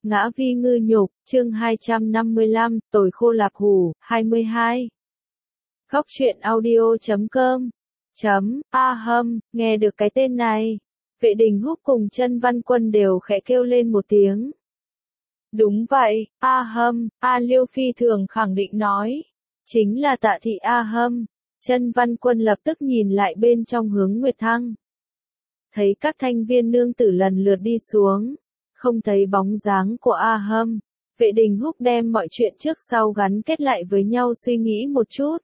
Ngã vi ngư nhục, chương 255, tồi khô lạp hủ, 22. Góc truyện audio.com nghe được cái tên này. Vệ Đình Húc cùng Chân Văn Quân đều khẽ kêu lên một tiếng. Đúng vậy, A Liêu phi thường khẳng định nói. Chính là Tạ thị A. Chân Văn Quân lập tức nhìn lại bên trong hướng Nguyệt Thăng. Thấy các thanh viên nương tử lần lượt đi xuống. Không thấy bóng dáng của A. Vệ Đình Húc đem mọi chuyện trước sau gắn kết lại với nhau suy nghĩ một chút.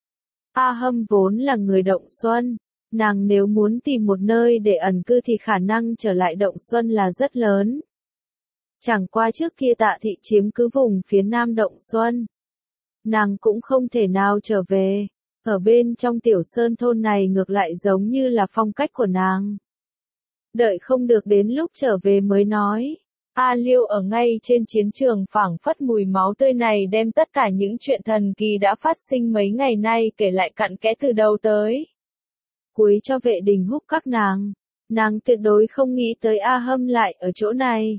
A. vốn là người Động Xuân. Nàng nếu muốn tìm một nơi để ẩn cư thì khả năng trở lại Động Xuân là rất lớn. Chẳng qua trước kia Tạ thị chiếm cứ vùng phía nam Động Xuân. Nàng cũng không thể nào trở về. Ở bên trong tiểu sơn thôn này ngược lại giống như là phong cách của nàng. Đợi không được đến lúc trở về mới nói. A Liêu ở ngay trên chiến trường phảng phất mùi máu tươi này đem tất cả những chuyện thần kỳ đã phát sinh mấy ngày nay kể lại cặn kẽ từ đầu tới. Cuối cho Vệ Đình Húc các nàng tuyệt đối không nghĩ tới A. lại ở chỗ này.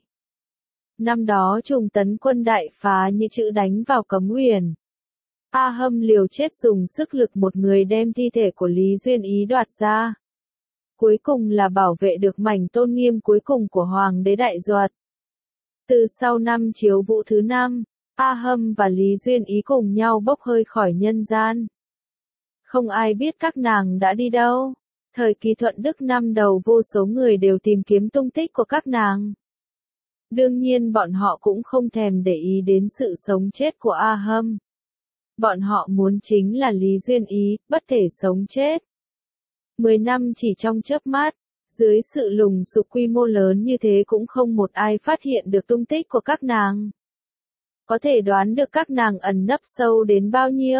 Năm đó Trùng Tấn quân đại phá như chữ đánh vào Cấm Uyển. A. liều chết dùng sức lực một người đem thi thể của Lý Duyên Ý đoạt ra. Cuối cùng là bảo vệ được mảnh tôn nghiêm cuối cùng của Hoàng đế Đại Duật. Từ sau năm Chiếu Vũ thứ 5, A. và Lý Duyên Ý cùng nhau bốc hơi khỏi nhân gian. Không ai biết các nàng đã đi đâu. Thời kỳ Thuận Đức năm đầu vô số người đều tìm kiếm tung tích của các nàng. Đương nhiên bọn họ cũng không thèm để ý đến sự sống chết của A. Bọn họ muốn chính là Lý Duyên Ý, bất thể sống chết. 10 năm chỉ trong chớp mắt, dưới sự lùng sục quy mô lớn như thế cũng không một ai phát hiện được tung tích của các nàng. Có thể đoán được các nàng ẩn nấp sâu đến bao nhiêu.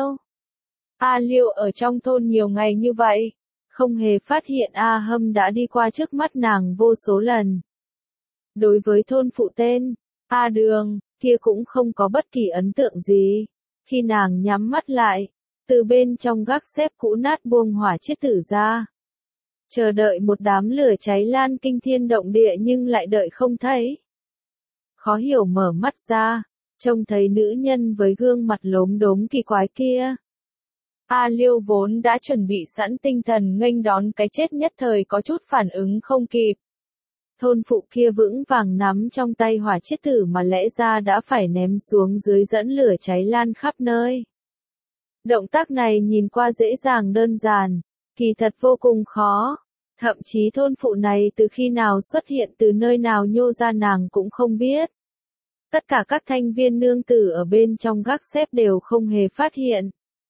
A Liêu ở trong thôn nhiều ngày như vậy, không hề phát hiện A. đã đi qua trước mắt nàng vô số lần. Đối với thôn phụ tên A Đường, kia cũng không có bất kỳ ấn tượng gì. Khi nàng nhắm mắt lại, từ bên trong gác xếp cũ nát buông hỏa chiết tử ra. Chờ đợi một đám lửa cháy lan kinh thiên động địa nhưng lại đợi không thấy. Khó hiểu mở mắt ra, trông thấy nữ nhân với gương mặt lốm đốm kỳ quái kia. A Liêu vốn đã chuẩn bị sẵn tinh thần nghênh đón cái chết nhất thời có chút phản ứng không kịp. Thôn phụ kia vững vàng nắm trong tay hỏa chiết tử mà lẽ ra đã phải ném xuống dưới dẫn lửa cháy lan khắp nơi. Động tác này nhìn qua dễ dàng đơn giản, kỳ thật vô cùng khó. Thậm chí thôn phụ này từ khi nào xuất hiện từ nơi nào nhô ra nàng cũng không biết. Tất cả các thanh viên nương tử ở bên trong gác xếp đều không hề phát hiện.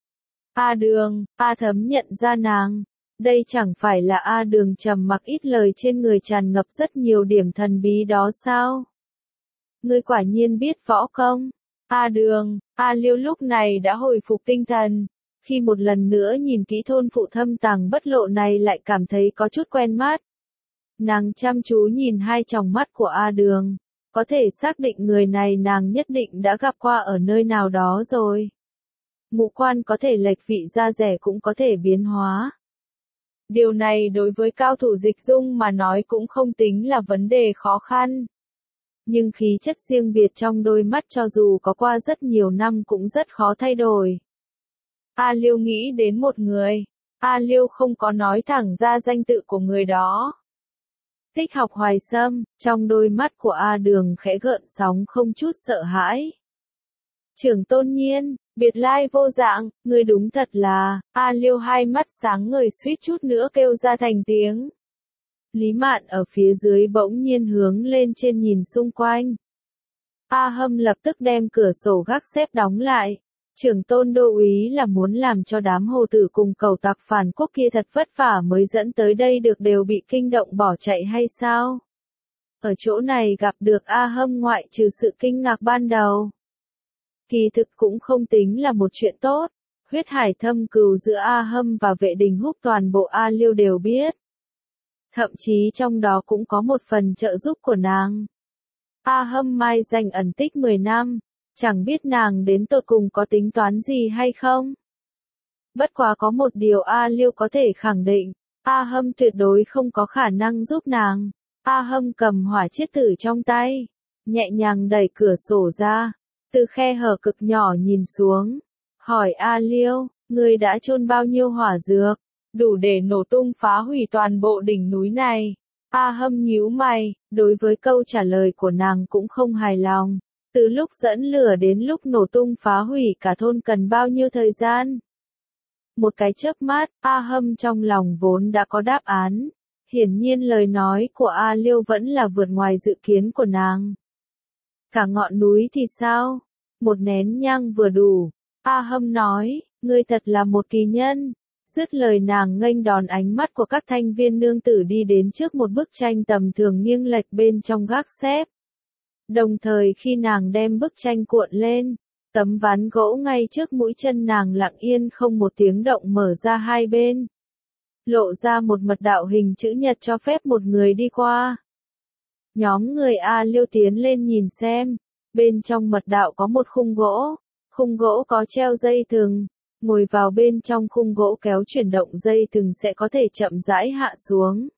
A Đường, A Thấm nhận ra nàng. Đây chẳng phải là A Đường trầm mặc ít lời trên người tràn ngập rất nhiều điểm thần bí đó sao? Ngươi quả nhiên biết võ công. A Đường, A Liêu lúc này đã hồi phục tinh thần. Khi một lần nữa nhìn kỹ thôn phụ thâm tàng bất lộ này lại cảm thấy có chút quen mắt. Nàng chăm chú nhìn hai tròng mắt của A Đường. Có thể xác định người này nàng nhất định đã gặp qua ở nơi nào đó rồi. Ngũ quan có thể lệch vị, da dẻ cũng có thể biến hóa. Điều này đối với cao thủ dịch dung mà nói cũng không tính là vấn đề khó khăn. Nhưng khí chất riêng biệt trong đôi mắt cho dù có qua rất nhiều năm cũng rất khó thay đổi. A Liêu nghĩ đến một người. A Liêu không có nói thẳng ra danh tự của người đó. Thích Học Hoài Sâm, trong đôi mắt của A Đường khẽ gợn sóng không chút sợ hãi. Trưởng Tôn Nhiên, biệt lai vô dạng, người đúng thật là, A Liêu hai mắt sáng ngời suýt chút nữa kêu ra thành tiếng. Lý Mạn ở phía dưới bỗng nhiên hướng lên trên nhìn xung quanh. A lập tức đem cửa sổ gác xếp đóng lại. Trưởng Tôn đô úy là muốn làm cho đám hồ tử cùng cầu tặc phản quốc kia thật vất vả mới dẫn tới đây được đều bị kinh động bỏ chạy hay sao? Ở chỗ này gặp được A ngoại trừ sự kinh ngạc ban đầu. Kỳ thực cũng không tính là một chuyện tốt. Huyết hải thâm cừu giữa A và Vệ Đình Húc toàn bộ A Liêu đều biết. Thậm chí trong đó cũng có một phần trợ giúp của nàng. A mai danh ẩn tích 10 năm. Chẳng biết nàng đến tột cùng có tính toán gì hay không. Bất quá có một điều A Liêu có thể khẳng định. A tuyệt đối không có khả năng giúp nàng. A cầm hỏa chiết tử trong tay. nhẹ nhàng đẩy cửa sổ ra, từ khe hở cực nhỏ nhìn xuống, hỏi A Liêu, ngươi đã chôn bao nhiêu hỏa dược, đủ để nổ tung phá hủy toàn bộ đỉnh núi này. A Hâm nhíu mày, đối với câu trả lời của nàng cũng không hài lòng. Từ lúc dẫn lửa đến lúc nổ tung phá hủy cả thôn cần bao nhiêu thời gian? Một cái chớp mắt, A Hâm trong lòng vốn đã có đáp án. Hiển nhiên lời nói của A Liêu vẫn là vượt ngoài dự kiến của nàng. Cả ngọn núi thì sao? Một nén nhang vừa đủ. A Hâm nói, ngươi thật là một kỳ nhân. Dứt lời nàng nghênh đón ánh mắt của các thanh viên nương tử đi đến trước một bức tranh tầm thường nghiêng lệch bên trong gác xếp. Đồng thời khi nàng đem bức tranh cuộn lên, tấm ván gỗ ngay trước mũi chân nàng lặng yên không một tiếng động mở ra hai bên. Lộ ra một mật đạo hình chữ nhật cho phép một người đi qua. Nhóm người A Liêu tiến lên nhìn xem, bên trong mật đạo có một khung gỗ có treo dây thừng, ngồi vào bên trong khung gỗ kéo chuyển động dây thừng sẽ có thể chậm rãi hạ xuống.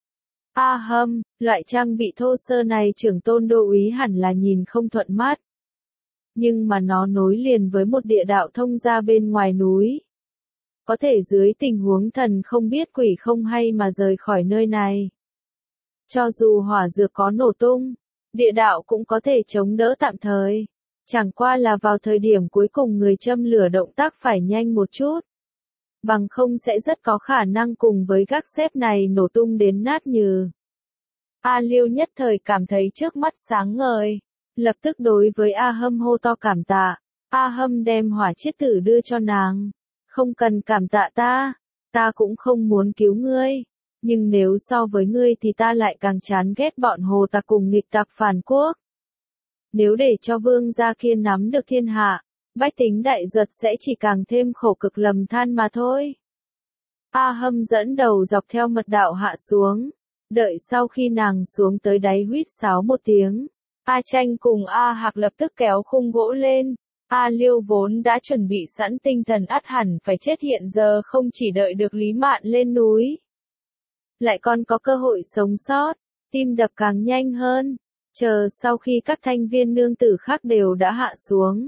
A Hâm, loại trang bị thô sơ này trưởng tôn đô úy hẳn là nhìn không thuận mắt. Nhưng mà nó nối liền với một địa đạo thông ra bên ngoài núi. Có thể dưới tình huống thần không biết quỷ không hay mà rời khỏi nơi này. Cho dù hỏa dược có nổ tung, địa đạo cũng có thể chống đỡ tạm thời. Chẳng qua là vào thời điểm cuối cùng người châm lửa động tác phải nhanh một chút. Bằng không sẽ rất có khả năng cùng với gác xếp này nổ tung đến nát nhừ. A Liêu nhất thời cảm thấy trước mắt sáng ngời. Lập tức đối với A Hâm hô to cảm tạ. A Hâm đem hỏa chiết tử đưa cho nàng. Không cần cảm tạ ta cũng không muốn cứu ngươi. Nhưng nếu so với ngươi thì ta lại càng chán ghét bọn hồ tặc cùng nghịch tặc phản quốc. Nếu để cho vương gia kia nắm được thiên hạ, bách tính đại duật sẽ chỉ càng thêm khổ cực lầm than mà thôi. A Hâm dẫn đầu dọc theo mật đạo hạ xuống. Đợi sau khi nàng xuống tới đáy huýt sáo một tiếng. A Tranh cùng A Hạc lập tức kéo khung gỗ lên. A Liêu vốn đã chuẩn bị sẵn tinh thần ắt hẳn phải chết hiện giờ không chỉ đợi được Lý Mạn lên núi. Lại còn có cơ hội sống sót, tim đập càng nhanh hơn. Chờ sau khi các thanh viên nương tử khác đều đã hạ xuống.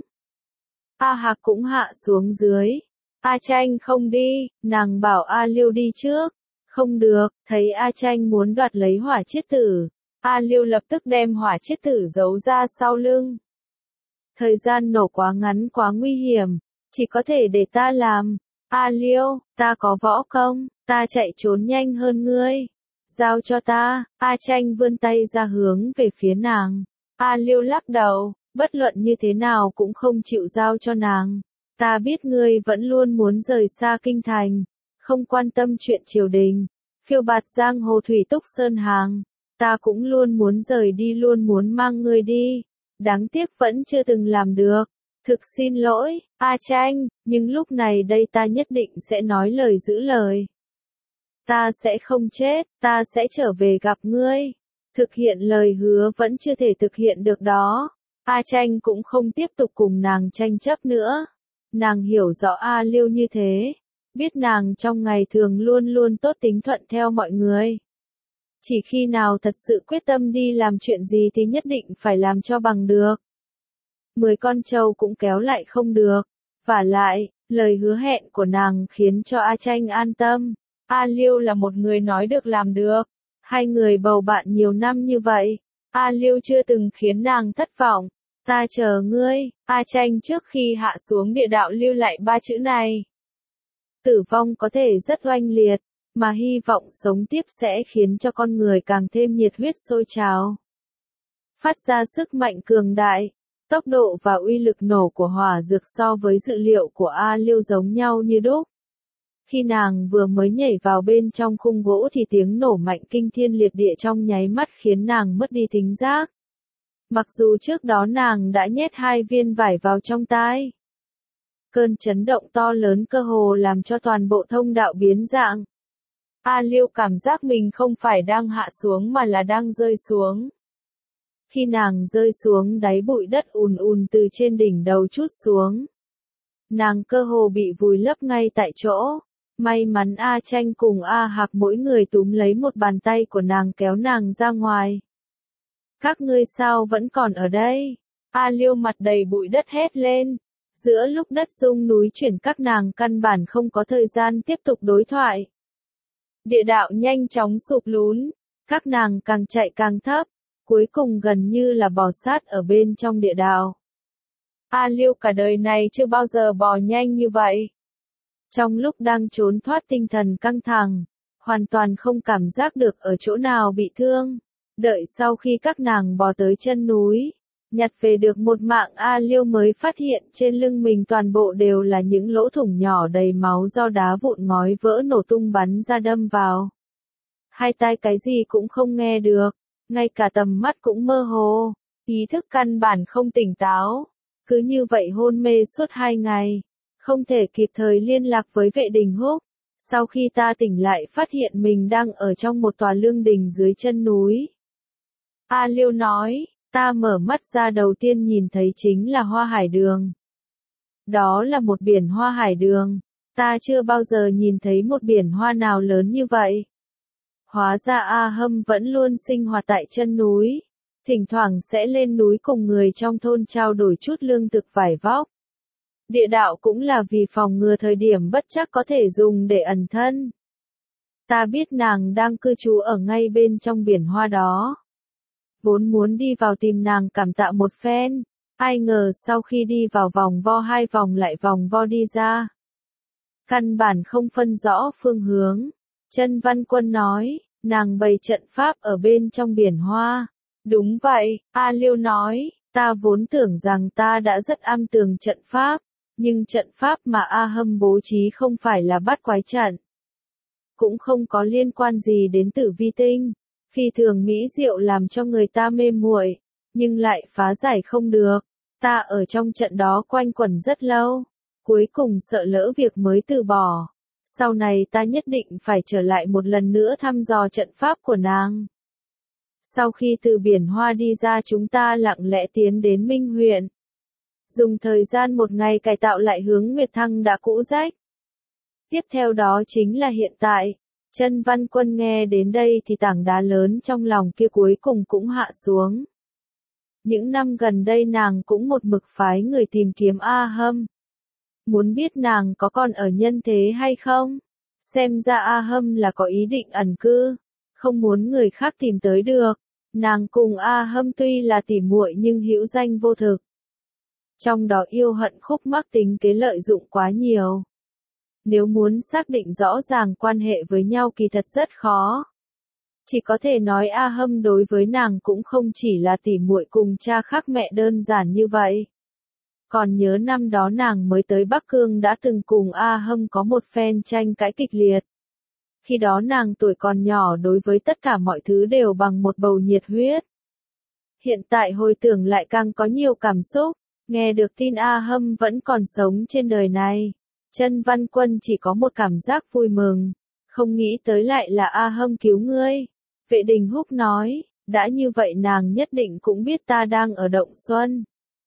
A Hạc cũng hạ xuống dưới. A Tranh không đi, nàng bảo A Liêu đi trước. Không được, thấy A Tranh muốn đoạt lấy hỏa chiết tử. A Liêu lập tức đem hỏa chiết tử giấu ra sau lưng. Thời gian nổ quá ngắn quá nguy hiểm, chỉ có thể để ta làm. A Liêu, ta có võ công, ta chạy trốn nhanh hơn ngươi. Giao cho ta. A Tranh vươn tay ra hướng về phía nàng. A Liêu lắc đầu, bất luận như thế nào cũng không chịu giao cho nàng. Ta biết ngươi vẫn luôn muốn rời xa kinh thành, không quan tâm chuyện triều đình, phiêu bạt giang hồ thủy túc sơn hàng. Ta cũng luôn muốn rời đi, luôn muốn mang ngươi đi. Đáng tiếc vẫn chưa từng làm được. Thực xin lỗi, A Tranh, nhưng lúc này đây ta nhất định sẽ nói lời giữ lời. Ta sẽ không chết, ta sẽ trở về gặp ngươi. Thực hiện lời hứa vẫn chưa thể thực hiện được đó. A Tranh cũng không tiếp tục cùng nàng tranh chấp nữa. Nàng hiểu rõ A Liêu như thế. Biết nàng trong ngày thường luôn luôn tốt tính thuận theo mọi người. Chỉ khi nào thật sự quyết tâm đi làm chuyện gì thì nhất định phải làm cho bằng được. 10 con trâu cũng kéo lại không được. Vả lại, lời hứa hẹn của nàng khiến cho A Tranh an tâm. A Liêu là một người nói được làm được. Hai người bầu bạn nhiều năm như vậy. A Liêu chưa từng khiến nàng thất vọng. Ta chờ ngươi. A Tranh trước khi hạ xuống địa đạo lưu lại 3 chữ này. Tử vong có thể rất oanh liệt, mà hy vọng sống tiếp sẽ khiến cho con người càng thêm nhiệt huyết sôi trào. Phát ra sức mạnh cường đại, tốc độ và uy lực nổ của hỏa dược so với dự liệu của A Liêu giống nhau như đúc. Khi nàng vừa mới nhảy vào bên trong khung gỗ thì tiếng nổ mạnh kinh thiên liệt địa trong nháy mắt khiến nàng mất đi thính giác. Mặc dù trước đó nàng đã nhét 2 viên vải vào trong tai. Cơn chấn động to lớn cơ hồ làm cho toàn bộ thông đạo biến dạng. A Liêu cảm giác mình không phải đang hạ xuống mà là đang rơi xuống. Khi nàng rơi xuống đáy bụi đất ùn ùn từ trên đỉnh đầu trút xuống. Nàng cơ hồ bị vùi lấp ngay tại chỗ. May mắn A Tranh cùng A Hạc mỗi người túm lấy một bàn tay của nàng kéo nàng ra ngoài. Các ngươi sao vẫn còn ở đây? A Liêu mặt đầy bụi đất hét lên. Giữa lúc đất rung núi chuyển các nàng căn bản không có thời gian tiếp tục đối thoại. Địa đạo nhanh chóng sụp lún, các nàng càng chạy càng thấp, cuối cùng gần như là bò sát ở bên trong địa đạo. A Liêu cả đời này chưa bao giờ bò nhanh như vậy. Trong lúc đang trốn thoát tinh thần căng thẳng, hoàn toàn không cảm giác được ở chỗ nào bị thương. Đợi sau khi các nàng bò tới chân núi, nhặt về được một mạng, A Liêu mới phát hiện trên lưng mình toàn bộ đều là những lỗ thủng nhỏ đầy máu do đá vụn ngói vỡ nổ tung bắn ra đâm vào. Hai tai cái gì cũng không nghe được, ngay cả tầm mắt cũng mơ hồ, ý thức căn bản không tỉnh táo. Cứ như vậy hôn mê suốt 2 ngày, không thể kịp thời liên lạc với vệ đình húc. Sau khi ta tỉnh lại phát hiện mình đang ở trong một tòa lương đình dưới chân núi. A Liêu nói, ta mở mắt ra đầu tiên nhìn thấy chính là hoa hải đường. Đó là một biển hoa hải đường, ta chưa bao giờ nhìn thấy một biển hoa nào lớn như vậy. Hóa ra A Hâm vẫn luôn sinh hoạt tại chân núi, thỉnh thoảng sẽ lên núi cùng người trong thôn trao đổi chút lương thực vải vóc. Địa đạo cũng là vì phòng ngừa thời điểm bất trắc có thể dùng để ẩn thân. Ta biết nàng đang cư trú ở ngay bên trong biển hoa đó. Vốn muốn đi vào tìm nàng cảm tạ một phen, ai ngờ sau khi đi vào vòng vo 2 vòng lại vòng vo đi ra. Căn bản không phân rõ phương hướng. Chân Văn Quân nói, nàng bày trận pháp ở bên trong biển hoa. Đúng vậy, A Liêu nói, ta vốn tưởng rằng ta đã rất am tường trận pháp, nhưng trận pháp mà A Hâm bố trí không phải là bát quái trận. Cũng không có liên quan gì đến Tử Vi tinh, phi thường mỹ diệu làm cho người ta mê muội, nhưng lại phá giải không được. Ta ở trong trận đó quanh quẩn rất lâu, cuối cùng sợ lỡ việc mới từ bỏ. Sau này ta nhất định phải trở lại một lần nữa thăm dò trận pháp của nàng. Sau khi từ biển hoa đi ra chúng ta lặng lẽ tiến đến Minh huyện. Dùng thời gian 1 ngày cải tạo lại hướng Nguyệt Thăng đã cũ rách. Tiếp theo đó chính là hiện tại. Chân Văn Quân nghe đến đây thì tảng đá lớn trong lòng kia cuối cùng cũng hạ xuống. Những năm gần đây nàng cũng một mực phái người tìm kiếm A Hâm. Muốn biết nàng có còn ở nhân thế hay không? Xem ra A Hâm là có ý định ẩn cư, không muốn người khác tìm tới được. Nàng cùng A Hâm tuy là tỉ muội nhưng hữu danh vô thực. Trong đó yêu hận khúc mắc tính kế lợi dụng quá nhiều. Nếu muốn xác định rõ ràng quan hệ với nhau kỳ thật rất khó. Chỉ có thể nói A Hâm đối với nàng cũng không chỉ là tỉ muội cùng cha khác mẹ đơn giản như vậy. Còn nhớ năm đó nàng mới tới Bắc Cương đã từng cùng A Hâm có một phen tranh cãi kịch liệt. Khi đó nàng tuổi còn nhỏ đối với tất cả mọi thứ đều bằng một bầu nhiệt huyết. Hiện tại hồi tưởng lại càng có nhiều cảm xúc, nghe được tin A Hâm vẫn còn sống trên đời này. Chân Văn Quân chỉ có một cảm giác vui mừng, không nghĩ tới lại là A Hâm cứu ngươi. Vệ Đình Húc nói, đã như vậy nàng nhất định cũng biết ta đang ở Động Xuân.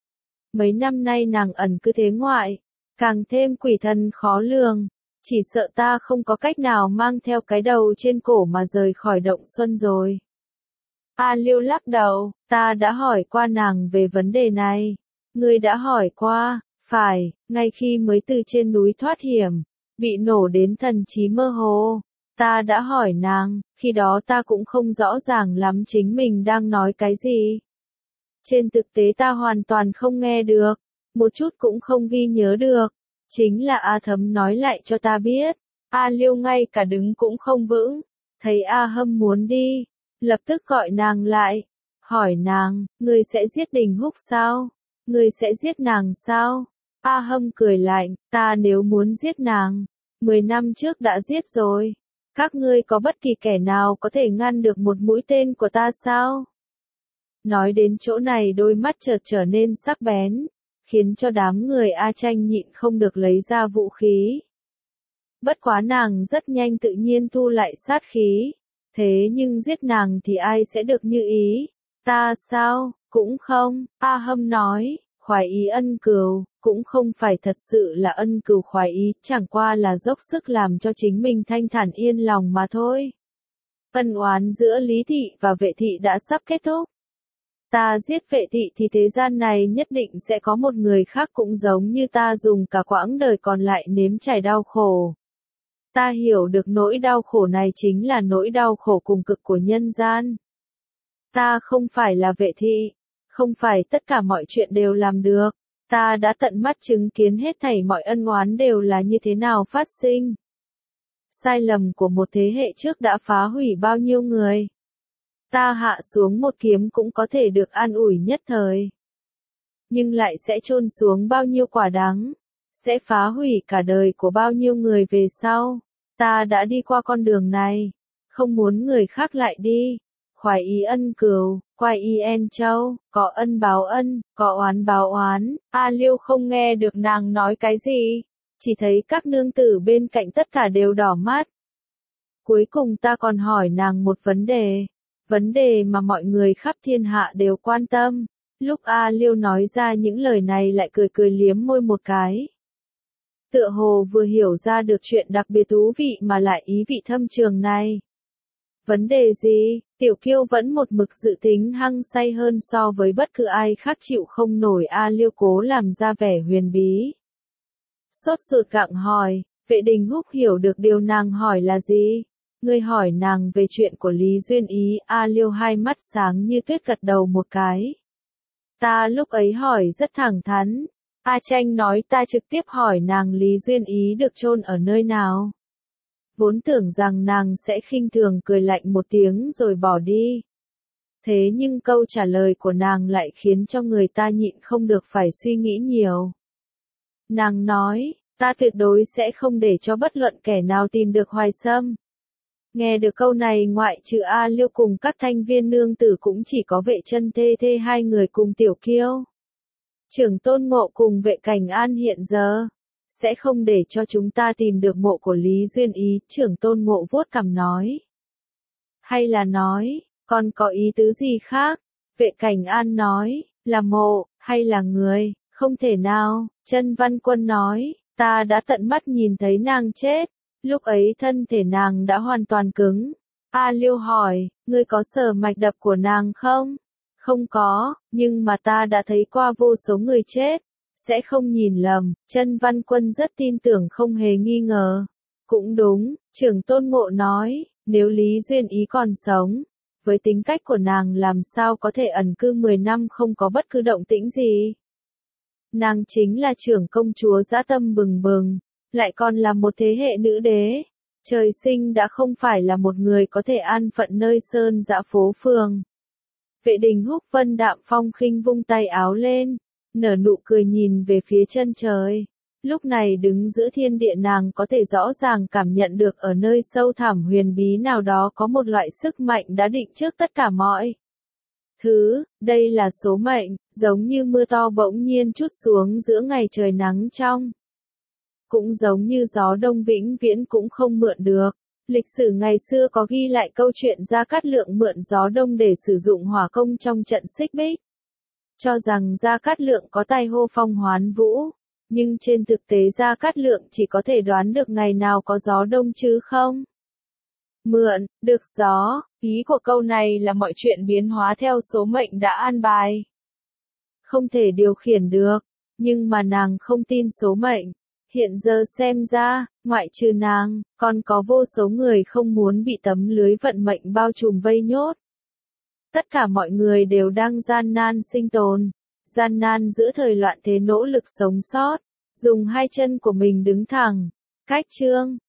Mấy năm nay nàng ẩn cư thế ngoại, càng thêm quỷ thần khó lường, chỉ sợ ta không có cách nào mang theo cái đầu trên cổ mà rời khỏi Động Xuân rồi. A Liêu lắc đầu, ta đã hỏi qua nàng về vấn đề này. Ngươi đã hỏi qua, phải, ngay khi mới từ trên núi thoát hiểm, bị nổ đến thần trí mơ hồ. Ta đã hỏi nàng, khi đó ta cũng không rõ ràng lắm chính mình đang nói cái gì. Trên thực tế ta hoàn toàn không nghe được, một chút cũng không ghi nhớ được. Chính là A Thấm nói lại cho ta biết. A Liêu ngay cả đứng cũng không vững, thấy A Hâm muốn đi, lập tức gọi nàng lại, hỏi nàng, ngươi sẽ giết Đình Húc sao? Ngươi sẽ giết nàng sao? A Hâm cười lạnh, ta nếu muốn giết nàng, 10 năm trước đã giết rồi. Các ngươi có bất kỳ kẻ nào có thể ngăn được một mũi tên của ta sao? Nói đến chỗ này đôi mắt chợt trở nên sắc bén, khiến cho đám người A Tranh nhịn không được lấy ra vũ khí. Bất quá nàng rất nhanh tự nhiên thu lại sát khí. Thế nhưng giết nàng thì ai sẽ được như ý? Ta sao? Cũng không. A Hâm nói, khoái ý ân cừu, cũng không phải thật sự là ân cừu khoái ý, chẳng qua là dốc sức làm cho chính mình thanh thản yên lòng mà thôi. Ân oán giữa Lý Thị và Vệ Thị đã sắp kết thúc. Ta giết vệ thị thì thế gian này nhất định sẽ có một người khác cũng giống như ta dùng cả quãng đời còn lại nếm trải đau khổ. Ta hiểu được nỗi đau khổ này chính là nỗi đau khổ cùng cực của nhân gian. Ta không phải là vệ thị, không phải tất cả mọi chuyện đều làm được. Ta đã tận mắt chứng kiến hết thảy mọi ân oán đều là như thế nào phát sinh. Sai lầm của một thế hệ trước đã phá hủy bao nhiêu người. Ta hạ xuống một kiếm cũng có thể được an ủi nhất thời. Nhưng lại sẽ chôn xuống bao nhiêu quả đắng. Sẽ phá hủy cả đời của bao nhiêu người về sau. Ta đã đi qua con đường này. Không muốn người khác lại đi. Khoái ý ân cừu, quay y en châu, có ân báo ân, có oán báo oán. A Liêu không nghe được nàng nói cái gì. Chỉ thấy các nương tử bên cạnh tất cả đều đỏ mắt. Cuối cùng ta còn hỏi nàng một vấn đề. Vấn đề mà mọi người khắp thiên hạ đều quan tâm. Lúc A Liêu nói ra những lời này lại cười cười liếm môi một cái. Tựa hồ vừa hiểu ra được chuyện đặc biệt thú vị mà lại ý vị thâm trường này. Vấn đề gì? Tiểu Kiêu vẫn một mực dự tính hăng say hơn so với bất cứ ai khác chịu không nổi. A Liêu cố làm ra vẻ huyền bí. Sốt ruột gặng hỏi, Vệ Đình Húc hiểu được điều nàng hỏi là gì? Ngươi hỏi nàng về chuyện của Lý Duyên Ý. A Liêu hai mắt sáng như tuyết gật đầu một cái. Ta lúc ấy hỏi rất thẳng thắn. A Tranh nói ta trực tiếp hỏi nàng Lý Duyên Ý được chôn ở nơi nào. Vốn tưởng rằng nàng sẽ khinh thường cười lạnh một tiếng rồi bỏ đi. Thế nhưng câu trả lời của nàng lại khiến cho người ta nhịn không được phải suy nghĩ nhiều. Nàng nói, ta tuyệt đối sẽ không để cho bất luận kẻ nào tìm được Hoài Sâm. Nghe được câu này ngoại trừ A Liêu cùng các thanh viên nương tử cũng chỉ có Vệ Chân Thê Thê hai người cùng Tiểu Kiêu. Trưởng Tôn Ngộ cùng Vệ Cảnh An hiện giờ sẽ không để cho chúng ta tìm được mộ của Lý Duyên Ý. Trưởng Tôn Ngộ vuốt cằm nói. Hay là nói, còn có ý tứ gì khác? Vệ Cảnh An nói, là mộ, hay là người, không thể nào. Chân Văn Quân nói, ta đã tận mắt nhìn thấy nàng chết. Lúc ấy thân thể nàng đã hoàn toàn cứng. A Liêu hỏi, ngươi có sờ mạch đập của nàng không? Không có, nhưng mà ta đã thấy qua vô số người chết. Sẽ không nhìn lầm. Chân Văn Quân rất tin tưởng không hề nghi ngờ. Cũng đúng, Trưởng Tôn Ngộ nói, nếu Lý Duyên Ý còn sống, với tính cách của nàng làm sao có thể ẩn cư 10 năm không có bất cứ động tĩnh gì. Nàng chính là trưởng công chúa dã tâm bừng bừng, lại còn là một thế hệ nữ đế. Trời sinh đã không phải là một người có thể an phận nơi sơn dã phố phường. Vệ Đình Húc vân đạm phong khinh vung tay áo lên, nở nụ cười nhìn về phía chân trời. Lúc này đứng giữa thiên địa nàng có thể rõ ràng cảm nhận được ở nơi sâu thẳm huyền bí nào đó có một loại sức mạnh đã định trước tất cả mọi thứ. Đây là số mệnh, giống như mưa to bỗng nhiên trút xuống giữa ngày trời nắng trong. Cũng giống như gió đông vĩnh viễn cũng không mượn được. Lịch sử ngày xưa có ghi lại câu chuyện Gia Cát Lượng mượn gió đông để sử dụng hỏa công trong trận Xích Bích. Cho rằng Gia Cát Lượng có tài hô phong hoán vũ. Nhưng trên thực tế Gia Cát Lượng chỉ có thể đoán được ngày nào có gió đông chứ không. Mượn, được gió, ý của câu này là mọi chuyện biến hóa theo số mệnh đã an bài. Không thể điều khiển được, nhưng mà nàng không tin số mệnh. Hiện giờ xem ra, ngoại trừ nàng, còn có vô số người không muốn bị tấm lưới vận mệnh bao trùm vây nhốt. Tất cả mọi người đều đang gian nan sinh tồn, gian nan giữa thời loạn thế nỗ lực sống sót, dùng hai chân của mình đứng thẳng. Cách chương